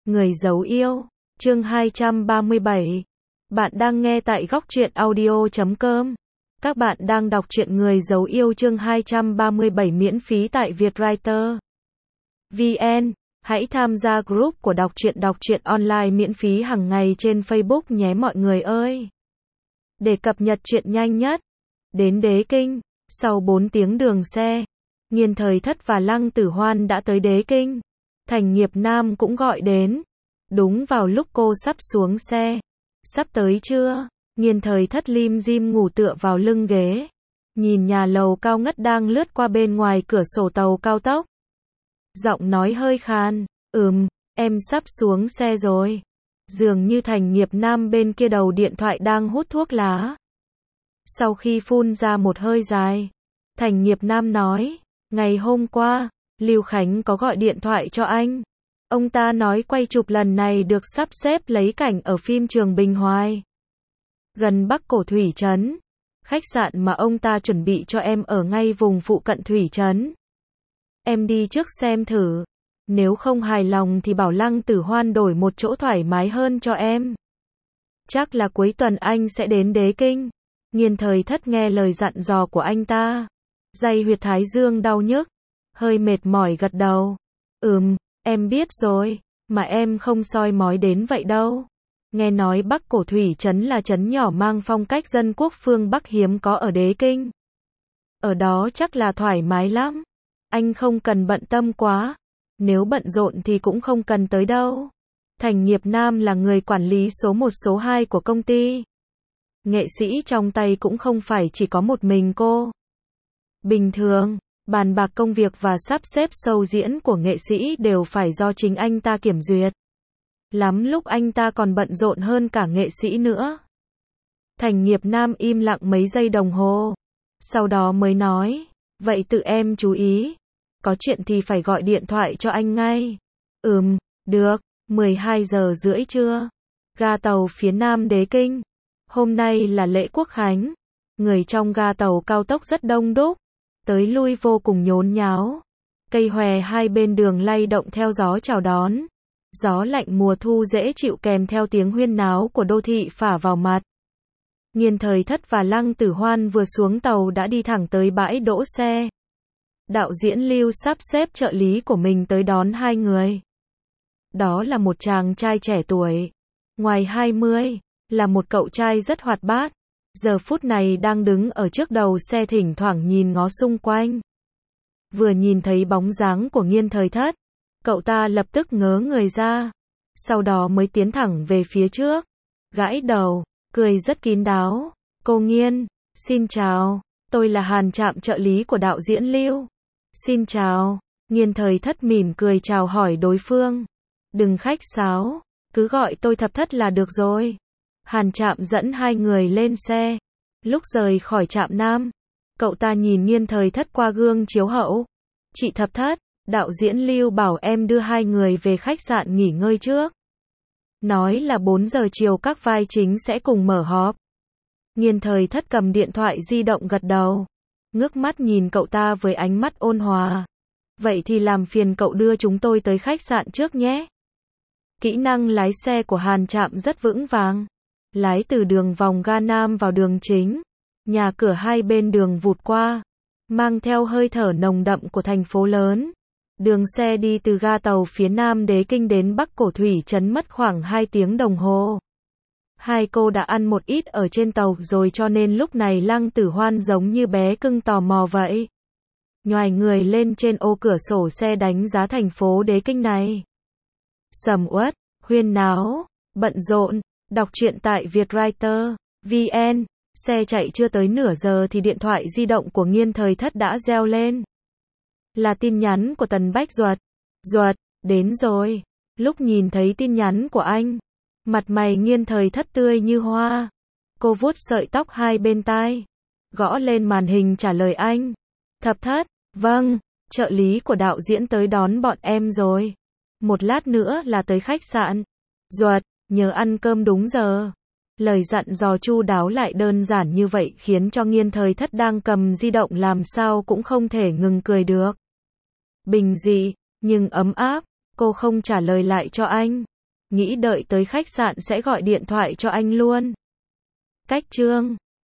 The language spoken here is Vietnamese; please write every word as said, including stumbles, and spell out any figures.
Người dấu yêu, chương hai trăm ba mươi bảy. Bạn đang nghe tại góc truyện audio chấm com. Các bạn đang đọc truyện Người dấu yêu chương hai trăm ba mươi bảy miễn phí tại Vietwriter chấm vn. Hãy tham gia group của đọc truyện đọc truyện online miễn phí hàng ngày trên Facebook nhé mọi người ơi. Để cập nhật truyện nhanh nhất. Đến Đế Kinh, sau bốn tiếng đường xe, Nghiên Thời Thất và Lăng Tử Hoan đã tới Đế Kinh. Thành Nghiệp Nam cũng gọi đến. Đúng vào lúc cô sắp xuống xe. Sắp tới chưa? Nghiên Thời Thất lim dim ngủ tựa vào lưng ghế. Nhìn nhà lầu cao ngất đang lướt qua bên ngoài cửa sổ tàu cao tốc. Giọng nói hơi khan. Ừm, em sắp xuống xe rồi. Dường như Thành Nghiệp Nam bên kia đầu điện thoại đang hút thuốc lá. Sau khi phun ra một hơi dài, Thành Nghiệp Nam nói, ngày hôm qua, Lưu Khánh có gọi điện thoại cho anh. Ông ta nói quay chụp lần này được sắp xếp lấy cảnh ở phim trường Bình Hoài, gần Bắc Cổ Thủy Trấn. Khách sạn mà ông ta chuẩn bị cho em ở ngay vùng phụ cận Thủy Trấn. Em đi trước xem thử. Nếu không hài lòng thì bảo Lăng Tử Hoan đổi một chỗ thoải mái hơn cho em. Chắc là cuối tuần anh sẽ đến Đế Kinh. Nghiên Thời Thất nghe lời dặn dò của anh ta. Dây huyệt thái dương đau nhức. Hơi mệt mỏi gật đầu. Ừm, em biết rồi. Mà em không soi mói đến vậy đâu. Nghe nói Bắc Cổ Thủy Trấn là trấn nhỏ mang phong cách dân quốc phương Bắc hiếm có ở Đế Kinh. Ở đó chắc là thoải mái lắm. Anh không cần bận tâm quá. Nếu bận rộn thì cũng không cần tới đâu. Thành Nghiệp Nam là người quản lý số một số hai của công ty. Nghệ sĩ trong tay cũng không phải chỉ có một mình cô. Bình thường, bàn bạc công việc và sắp xếp show diễn của nghệ sĩ đều phải do chính anh ta kiểm duyệt. Lắm lúc anh ta còn bận rộn hơn cả nghệ sĩ nữa. Thành Nghiệp Nam im lặng mấy giây đồng hồ. Sau đó mới nói, vậy tự em chú ý. Có chuyện thì phải gọi điện thoại cho anh ngay. Ừm, được, mười hai giờ rưỡi trưa. Ga tàu phía Nam Đế Kinh. Hôm nay là lễ Quốc Khánh. Người trong ga tàu cao tốc rất đông đúc. Tới lui vô cùng nhốn nháo. Cây hòe hai bên đường lay động theo gió chào đón. Gió lạnh mùa thu dễ chịu kèm theo tiếng huyên náo của đô thị phả vào mặt. Nghiên Thời Thất và Lăng Tử Hoan vừa xuống tàu đã đi thẳng tới bãi đỗ xe. Đạo diễn Lưu sắp xếp trợ lý của mình tới đón hai người. Đó là một chàng trai trẻ tuổi, ngoài hai mươi, là một cậu trai rất hoạt bát. Giờ phút này đang đứng ở trước đầu xe thỉnh thoảng nhìn ngó xung quanh. Vừa nhìn thấy bóng dáng của Nghiên Thời Thất, cậu ta lập tức ngớ người ra. Sau đó mới tiến thẳng về phía trước, gãi đầu, cười rất kín đáo. Cô Nghiên, xin chào, tôi là Hàn Trạm trợ lý của đạo diễn Lưu. Xin chào. Nghiên Thời Thất mỉm cười chào hỏi đối phương. Đừng khách sáo, cứ gọi tôi Thập Thất là được rồi. Hàn Trạm dẫn hai người lên xe. Lúc rời khỏi trạm Nam, cậu ta nhìn Nghiên Thời Thất qua gương chiếu hậu. Chị Thập Thất, đạo diễn Lưu bảo em đưa hai người về khách sạn nghỉ ngơi trước. Nói là bốn giờ chiều các vai chính sẽ cùng mở họp. Nghiên Thời Thất cầm điện thoại di động gật đầu. Ngước mắt nhìn cậu ta với ánh mắt ôn hòa. Vậy thì làm phiền cậu đưa chúng tôi tới khách sạn trước nhé. Kỹ năng lái xe của Hàn Trạm rất vững vàng. Lái từ đường vòng ga Nam vào đường chính. Nhà cửa hai bên đường vụt qua. Mang theo hơi thở nồng đậm của thành phố lớn. Đường xe đi từ ga tàu phía Nam Đế Kinh đến Bắc Cổ Thủy Trấn mất khoảng hai tiếng đồng hồ. Hai cô đã ăn một ít ở trên tàu rồi cho nên lúc này Lăng Tử Hoan giống như bé cưng tò mò vậy. Nhoài người lên trên ô cửa sổ xe đánh giá thành phố Đế Kinh này. Sầm uất, huyên náo, bận rộn, đọc truyện tại Vietwriter chấm vn. Xe chạy chưa tới nửa giờ thì điện thoại di động của Nghiên Thời Thất đã reo lên. Là tin nhắn của Tần Bách Duật. Duật, đến rồi. Lúc nhìn thấy tin nhắn của anh, mặt mày Nghiên Thời Thất tươi như hoa. Cô vuốt sợi tóc hai bên tai, gõ lên màn hình trả lời anh. Thập Thất, vâng, trợ lý của đạo diễn tới đón bọn em rồi. Một lát nữa là tới khách sạn. Duật, nhớ ăn cơm đúng giờ. Lời dặn dò chu đáo lại đơn giản như vậy khiến cho Nghiên Thời Thất đang cầm di động làm sao cũng không thể ngừng cười được. Bình dị, nhưng ấm áp, cô không trả lời lại cho anh. nghĩ đợi tới khách sạn sẽ gọi điện thoại cho anh luôn. Cách chương